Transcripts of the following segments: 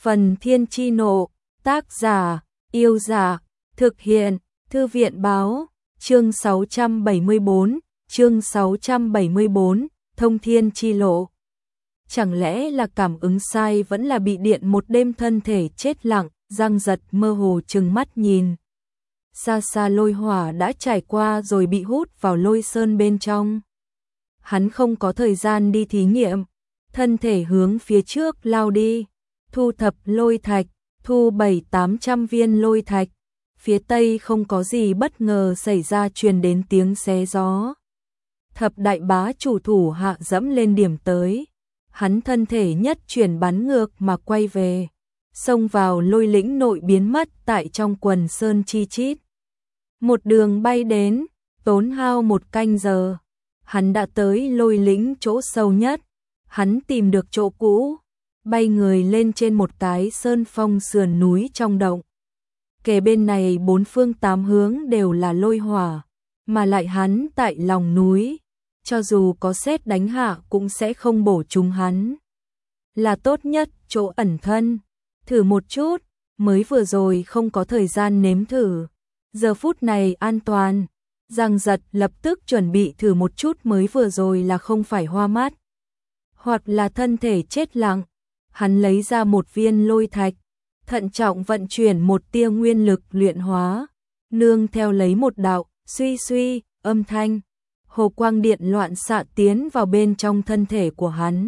Phần Thiên Chi Nộ, tác giả, Yêu Dạ, thực hiện, Thư viện Báo, chương 674, Thông Thiên Chi Lộ. Chẳng lẽ là cảm ứng sai vẫn là bị điện một đêm thân thể chết lặng, Giang Giật mơ hồ trừng mắt nhìn. Xa xa lôi hỏa đã trải qua rồi bị hút vào lôi sơn bên trong. Hắn không có thời gian đi thí nghiệm, thân thể hướng phía trước lao đi, thu thập lôi thạch, thu 700-800 viên lôi thạch. Phía tây không có gì bất ngờ xảy ra, truyền đến tiếng xé gió. Thập đại bá chủ thủ hạ dẫm lên điểm tới. Hắn thân thể nhất chuyển bắn ngược mà quay về, xông vào lôi lĩnh nội biến mất tại trong quần sơn chi chít. Một đường bay đến, tốn hao 1 canh giờ. Hắn đã tới lôi lĩnh chỗ sâu nhất. Hắn tìm được chỗ cũ, bay người lên trên một cái sơn phong sườn núi trong động. Kề bên này 4 phương 8 hướng đều là lôi hỏa, mà lại hắn tại lòng núi, cho dù có sét đánh hạ cũng sẽ không bổ trúng hắn. Là tốt nhất chỗ ẩn thân, thử một chút, mới vừa rồi không có thời gian nếm thử. Giờ phút này an toàn, Giang Giật lập tức chuẩn bị thử một chút, mới vừa rồi là không phải hoa mắt, hoặc là thân thể chết lặng. Hắn lấy ra một viên lôi thạch, thận trọng vận chuyển một tia nguyên lực luyện hóa, nương theo lấy một đạo suy suy âm thanh, hồ quang điện loạn xạ tiến vào bên trong thân thể của hắn.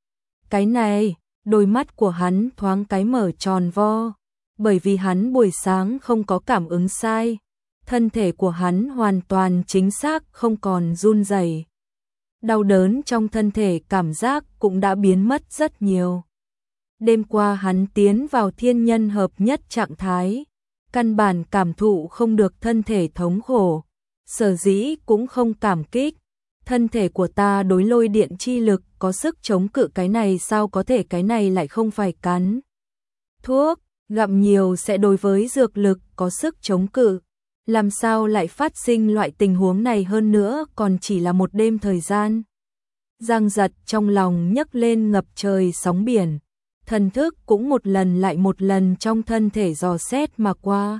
Cái này, đôi mắt của hắn thoáng cái mở tròn vo, bởi vì hắn buổi sáng không có cảm ứng sai, thân thể của hắn hoàn toàn chính xác không còn run rẩy. Đau đớn trong thân thể cảm giác cũng đã biến mất rất nhiều. Đêm qua hắn tiến vào thiên nhân hợp nhất trạng thái, căn bản cảm thụ không được thân thể thống khổ, sở dĩ cũng không cảm kích. Thân thể của ta đối lôi điện chi lực có sức chống cự, cái này sao có thể, cái này lại không phải cắn thuốc, gặm nhiều sẽ đối với dược lực có sức chống cự. Làm sao lại phát sinh loại tình huống này, hơn nữa còn chỉ là một đêm thời gian. Giang Giật trong lòng nhấc lên ngập trời sóng biển, thần thức cũng một lần lại một lần trong thân thể dò xét mà qua.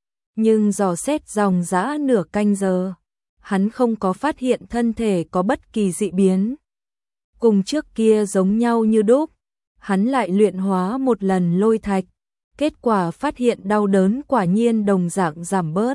Nhưng dò xét dòng dã nửa canh giờ, hắn không có phát hiện thân thể có bất kỳ dị biến. Cùng trước kia giống nhau như đúc, hắn lại luyện hóa một lần lôi thạch, kết quả phát hiện đau đớn quả nhiên đồng dạng giảm bớt.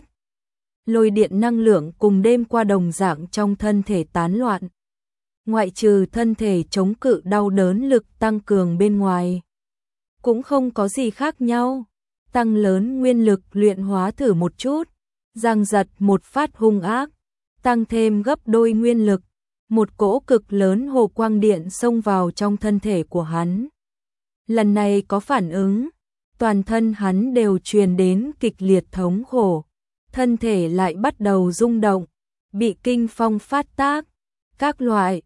Lôi điện năng lượng cùng đêm qua đồng dạng trong thân thể tán loạn. Ngoại trừ thân thể chống cự đau đớn lực tăng cường bên ngoài, cũng không có gì khác nhau. Tăng lớn nguyên lực luyện hóa thử một chút, Giang Giật một phát hung ác, tăng thêm gấp đôi nguyên lực, một cỗ cực lớn hồ quang điện xông vào trong thân thể của hắn. Lần này có phản ứng, toàn thân hắn đều truyền đến kịch liệt thống khổ, thân thể lại bắt đầu rung động, bị kinh phong phát tác, các loại,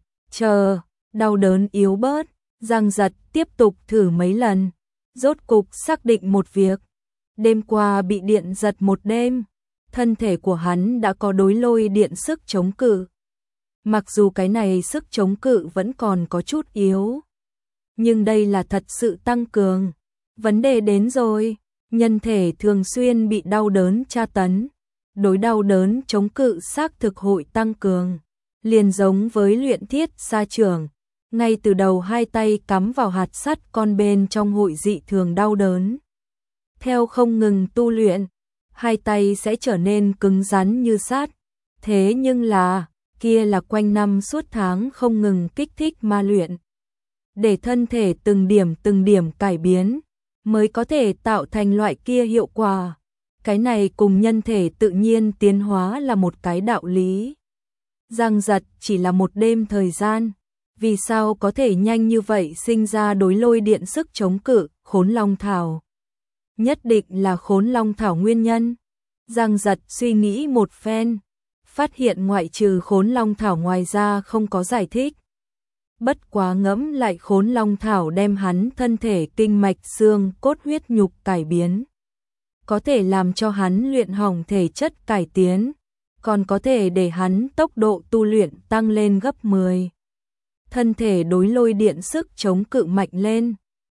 đau đớn yếu bớt. Giang Giật tiếp tục thử mấy lần, rốt cục xác định một việc. Đêm qua bị điện giật một đêm, thân thể của hắn đã có đối lôi điện sức chống cự. Mặc dù cái này sức chống cự vẫn còn có chút yếu, nhưng đây là thật sự tăng cường. Vấn đề đến rồi, nhân thể thường xuyên bị đau đớn tra tấn, đối đau đớn chống cự xác thực hội tăng cường. Liền giống với luyện thiết sa trưởng, ngay từ đầu 2 tay cắm vào hạt sắt con bên trong hội dị thường đau đớn. Theo không ngừng tu luyện, 2 tay sẽ trở nên cứng rắn như sắt. Thế nhưng là, kia là quanh năm suốt tháng không ngừng kích thích ma luyện, để thân thể từng điểm cải biến, mới có thể tạo thành loại kia hiệu quả. Cái này cùng nhân thể tự nhiên tiến hóa là một cái đạo lý. Giang Giật chỉ là một đêm thời gian, vì sao có thể nhanh như vậy sinh ra đối lôi điện sức chống cự? Khốn Long Thảo, nhất định là Khốn Long Thảo nguyên nhân. Giang Giật suy nghĩ một phen, phát hiện ngoại trừ Khốn Long Thảo ngoài ra không có giải thích. Bất quá ngẫm lại, Khốn Long Thảo đem hắn thân thể kinh mạch xương cốt huyết nhục cải biến, có thể làm cho hắn luyện hỏng thể chất cải tiến, còn có thể để hắn tốc độ tu luyện tăng lên gấp 10. Thân thể đối lôi điện sức chống cự mạnh lên,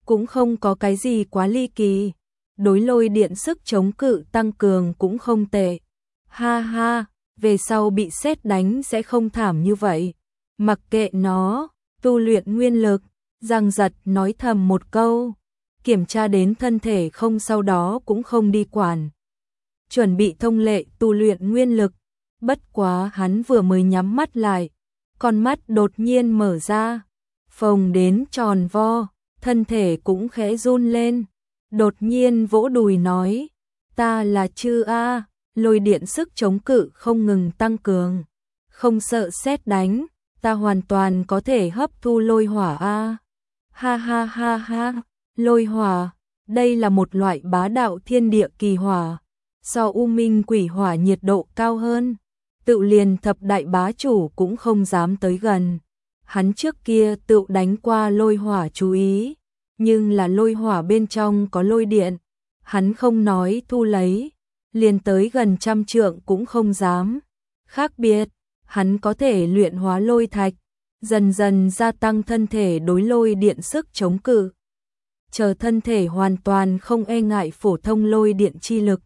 cũng không có cái gì quá ly kỳ. Đối lôi điện sức chống cự tăng cường cũng không tệ. Ha ha, về sau bị sét đánh sẽ không thảm như vậy. Mặc kệ nó, tu luyện nguyên lực, Giang Giật nói thầm một câu, kiểm tra đến thân thể không sau đó cũng không đi quản. Chuẩn bị thông lệ tu luyện nguyên lực, bất quá hắn vừa mới nhắm mắt lại, con mắt đột nhiên mở ra, phồng đến tròn vo, thân thể cũng khẽ run lên, đột nhiên vỗ đùi nói, ta là Chư A, lôi điện sức chống cự không ngừng tăng cường, không sợ sét đánh, ta hoàn toàn có thể hấp thu lôi hỏa A. Ha ha ha ha, lôi hỏa, đây là một loại bá đạo thiên địa kỳ hỏa, so U Minh quỷ hỏa nhiệt độ cao hơn, tự liền thập đại bá chủ cũng không dám tới gần. Hắn trước kia tự đánh qua lôi hỏa chú ý, nhưng là lôi hỏa bên trong có lôi điện, hắn không nói thu lấy, liền tới gần 100 trượng cũng không dám. Khác biệt, hắn có thể luyện hóa lôi thạch, dần dần gia tăng thân thể đối lôi điện sức chống cự. Chờ thân thể hoàn toàn không e ngại phổ thông lôi điện chi lực,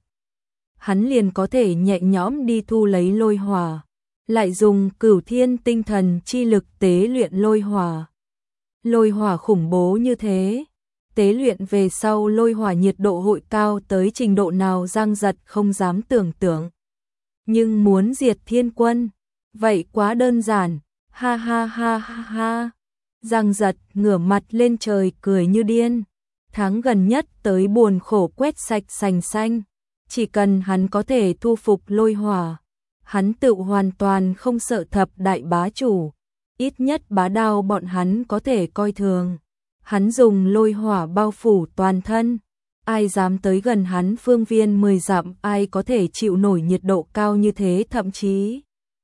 hắn liền có thể nhẹ nhõm đi thu lấy lôi hỏa, lại dùng Cửu Thiên tinh thần chi lực tế luyện lôi hỏa. Lôi hỏa khủng bố như thế, tế luyện về sau lôi hỏa nhiệt độ hội cao tới trình độ nào Giang Giật không dám tưởng tượng. Nhưng muốn diệt thiên quân, vậy quá đơn giản, ha ha ha ha ha. Giang Giật ngửa mặt lên trời cười như điên, tháng gần nhất tới buồn khổ quét sạch sành xanh, chỉ cần hắn có thể thu phục lôi hỏa, hắn tự hoàn toàn không sợ thập đại bá chủ, ít nhất bá đao bọn hắn có thể coi thường. Hắn dùng lôi hỏa bao phủ toàn thân, ai dám tới gần hắn phương viên 10 dặm, ai có thể chịu nổi nhiệt độ cao như thế, thậm chí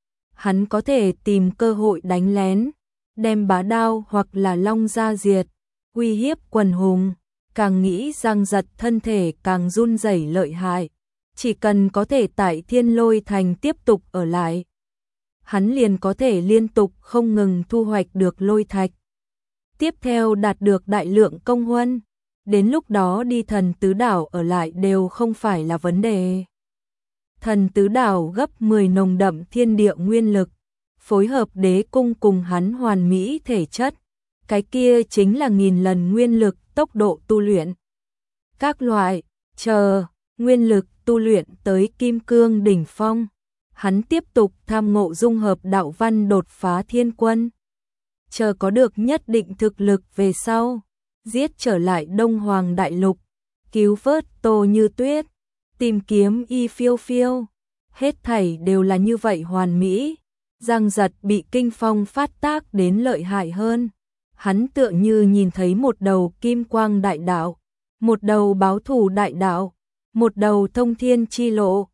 hắn có thể tìm cơ hội đánh lén, đem bá đao hoặc là long ra diệt, uy hiếp quần hùng. Càng nghĩ Giang Giật thân thể càng run rẩy lợi hại, chỉ cần có thể tại Thiên Lôi Thành tiếp tục ở lại, hắn liền có thể liên tục không ngừng thu hoạch được lôi thạch. Tiếp theo đạt được đại lượng công huân, đến lúc đó đi Thần Tứ Đảo ở lại đều không phải là vấn đề. Thần Tứ Đảo gấp 10 nồng đậm thiên địa nguyên lực, phối hợp đế cung cùng hắn hoàn mỹ thể chất, cái kia chính là 1000 lần nguyên lực tốc độ tu luyện. Các loại, chờ, nguyên lực tu luyện tới kim cương đỉnh phong, hắn tiếp tục tham ngộ dung hợp đạo văn đột phá thiên quân. Chờ có được nhất định thực lực về sau, giết trở lại Đông Hoàng Đại Lục, cứu vớt Tô Như Tuyết, tìm kiếm Y Phiêu Phiêu, hết thảy đều là như vậy hoàn mỹ. Giang Giật bị kinh phong phát tác đến lợi hại hơn, hắn tựa như nhìn thấy một đầu kim quang đại đạo, một đầu báo thù đại đạo, một đầu thông thiên chi lộ,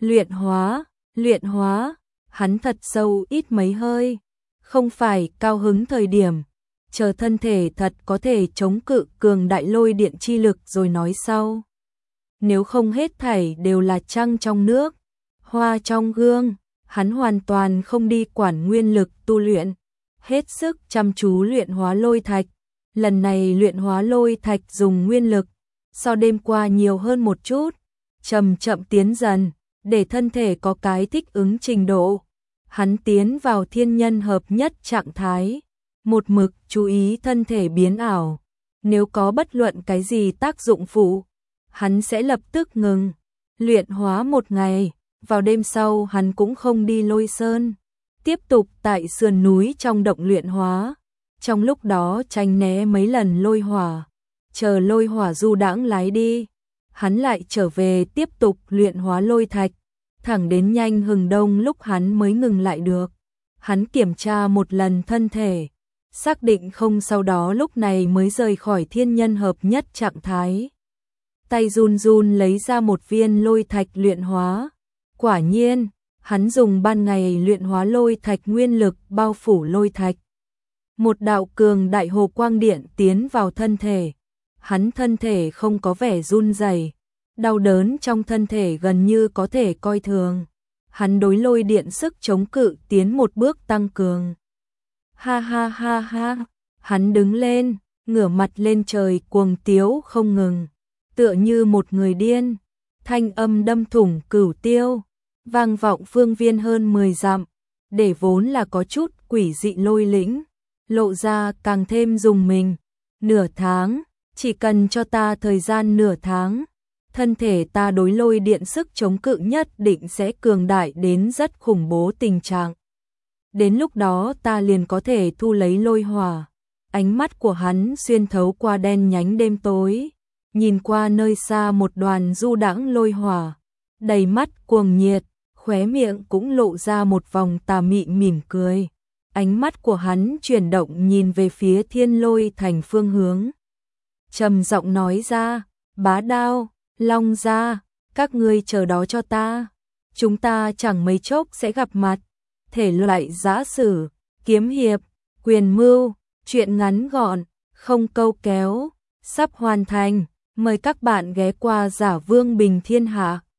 luyện hóa, hắn thật sâu ít mấy hơi, không phải cao hứng thời điểm, chờ thân thể thật có thể chống cự cường đại lôi điện chi lực rồi nói sau. Nếu không hết thảy đều là trăng trong nước, hoa trong gương, hắn hoàn toàn không đi quản nguyên lực tu luyện, hết sức chăm chú luyện hóa lôi thạch. Lần này luyện hóa lôi thạch dùng nguyên lực, so đêm qua nhiều hơn một chút, chậm chậm tiến dần, để thân thể có cái thích ứng trình độ. Hắn tiến vào thiên nhân hợp nhất trạng thái, một mực chú ý thân thể biến ảo, nếu có bất luận cái gì tác dụng phụ, hắn sẽ lập tức ngừng. Luyện hóa một ngày, vào đêm sau hắn cũng không đi Lôi Sơn, tiếp tục tại sườn núi trong động luyện hóa, trong lúc đó tránh né mấy lần lôi hỏa, chờ lôi hỏa du đãng lái đi, hắn lại trở về tiếp tục luyện hóa lôi thạch, thẳng đến nhanh hừng đông lúc hắn mới ngừng lại được. Hắn kiểm tra một lần thân thể, xác định không sau đó lúc này mới rời khỏi thiên nhân hợp nhất trạng thái. Tay run run lấy ra một viên lôi thạch luyện hóa. Quả nhiên, hắn dùng ban ngày luyện hóa lôi thạch nguyên lực bao phủ lôi thạch. Một đạo cường đại hồ quang điện tiến vào thân thể. Hắn thân thể không có vẻ run rẩy, đau đớn trong thân thể gần như có thể coi thường. Hắn đối lôi điện sức chống cự tiến một bước tăng cường. Ha ha ha ha, hắn đứng lên, ngửa mặt lên trời cuồng tiếu không ngừng, tựa như một người điên, thanh âm đâm thủng cửu tiêu, vang vọng phương viên hơn 10 dặm, để vốn là có chút quỷ dị lôi lĩnh, lộ ra càng thêm rùng mình. Nửa tháng, chỉ cần cho ta thời gian nửa tháng, thân thể ta đối lôi điện sức chống cự nhất định sẽ cường đại đến rất khủng bố tình trạng. Đến lúc đó ta liền có thể thu lấy lôi hỏa. Ánh mắt của hắn xuyên thấu qua đen nhánh đêm tối, nhìn qua nơi xa một đoàn du đãng lôi hỏa, đầy mắt cuồng nhiệt, khóe miệng cũng lộ ra một vòng tà mị mỉm cười. Ánh mắt của hắn chuyển động nhìn về phía Thiên Lôi Thành phương hướng. Trầm giọng nói ra, Bá Đao, Long Gia, các ngươi chờ đó cho ta. Chúng ta chẳng mấy chốc sẽ gặp mặt. Thể loại giã sử, kiếm hiệp, quyền mưu, truyện ngắn gọn, không câu kéo, sắp hoàn thành. Mời các bạn ghé qua Giả Vương Bình Thiên Hạ.